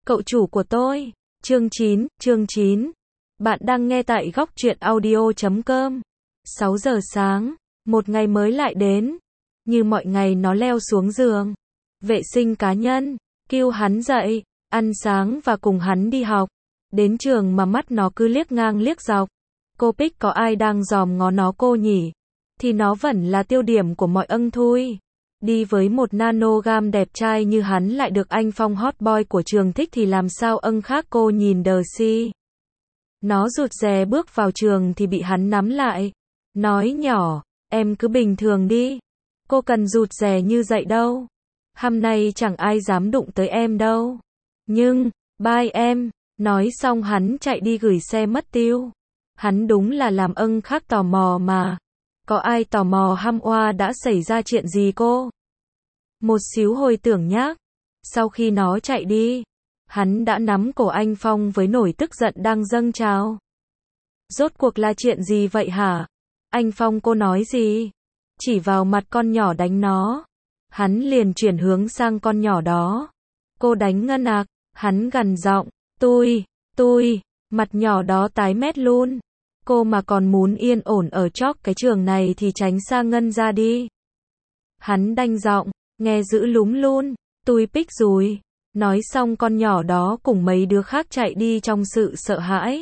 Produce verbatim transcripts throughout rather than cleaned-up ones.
Cậu chủ của tôi. Chương chín, chương chín. Bạn đang nghe tại góc truyện audio chấm com. sáu giờ sáng, một ngày mới lại đến. Như mọi ngày nó leo xuống giường, vệ sinh cá nhân, kêu hắn dậy, ăn sáng và cùng hắn đi học. Đến trường mà mắt nó cứ liếc ngang liếc dọc. Cô Pic có ai đang dòm ngó nó cô nhỉ? Thì nó vẫn là tiêu điểm của mọi ân thui. Đi với một nanogam đẹp trai như hắn lại được anh Phong hot boy của trường thích thì làm sao ân khác cô nhìn đờ si. Nó rụt rè bước vào trường thì bị hắn nắm lại. Nói nhỏ, em cứ bình thường đi. Cô cần rụt rè như vậy đâu. Hôm nay chẳng ai dám đụng tới em đâu. Nhưng, bye em. Nói xong hắn chạy đi gửi xe mất tiêu. Hắn đúng là làm ân khác tò mò mà. Có ai tò mò hăm oa đã xảy ra chuyện gì cô? Một xíu hồi tưởng nhác. Sau khi nó chạy đi, hắn đã nắm cổ anh Phong với nỗi tức giận đang dâng trào. Rốt cuộc là chuyện gì vậy hả? Anh Phong cô nói gì? Chỉ vào mặt con nhỏ đánh nó. Hắn liền chuyển hướng sang con nhỏ đó. Cô đánh Ngân à? Hắn gằn giọng. Tôi, tôi, mặt nhỏ đó tái mét luôn. Cô mà còn muốn yên ổn ở chóp cái trường này thì tránh xa Ngân ra đi. Hắn đanh giọng, nghe dữ lúm luôn. Tôi Pic rồi. Nói xong con nhỏ đó cùng mấy đứa khác chạy đi trong sự sợ hãi.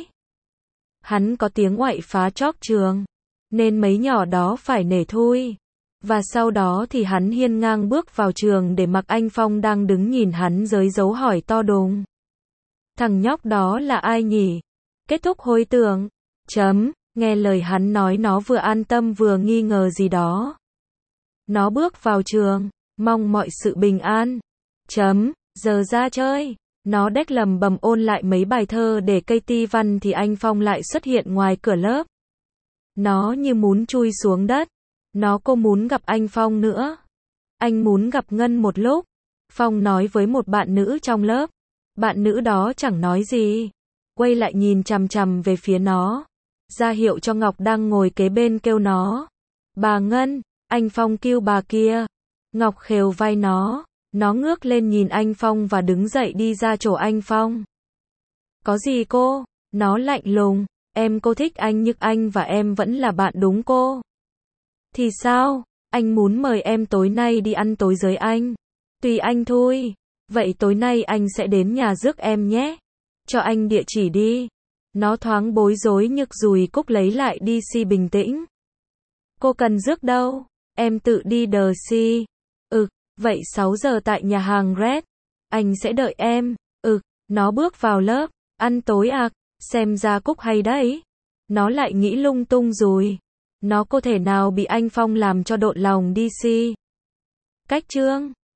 Hắn có tiếng ngoại phá chóp trường, nên mấy nhỏ đó phải nể thôi. Và sau đó thì hắn hiên ngang bước vào trường để mặc anh Phong đang đứng nhìn hắn với dấu hỏi to đùng. Thằng nhóc đó là ai nhỉ? Kết thúc hồi tưởng. Chấm, nghe lời hắn nói nó vừa an tâm vừa nghi ngờ gì đó. Nó bước vào trường, mong mọi sự bình an. Chấm, giờ ra chơi. Nó đếch lầm bầm ôn lại mấy bài thơ để cây ti văn thì anh Phong lại xuất hiện ngoài cửa lớp. Nó như muốn chui xuống đất. Nó cô muốn gặp anh Phong nữa. Anh muốn gặp Ngân một lúc. Phong nói với một bạn nữ trong lớp. Bạn nữ đó chẳng nói gì. Quay lại nhìn chằm chằm về phía nó. Ra hiệu cho Ngọc đang ngồi kế bên kêu nó. Bà Ngân, anh Phong kêu bà kia. Ngọc khều vai nó. Nó ngước lên nhìn anh Phong và đứng dậy đi ra chỗ anh Phong. Có gì cô? Nó lạnh lùng. Em cô thích anh nhưng anh và em vẫn là bạn đúng cô. Thì sao? Anh muốn mời em tối nay đi ăn tối với anh. Tùy anh thôi. Vậy tối nay anh sẽ đến nhà rước em nhé. Cho anh địa chỉ đi. Nó thoáng bối rối nhức dùi cúc lấy lại đi si bình tĩnh. Cô cần rước đâu? Em tự đi đờ si. Ừ, vậy sáu giờ tại nhà hàng Red. Anh sẽ đợi em. Ừ, nó bước vào lớp. Ăn tối à? Xem ra cúc hay đấy. Nó lại nghĩ lung tung rồi. Nó có thể nào bị anh Phong làm cho độn lòng đi si. Cách chương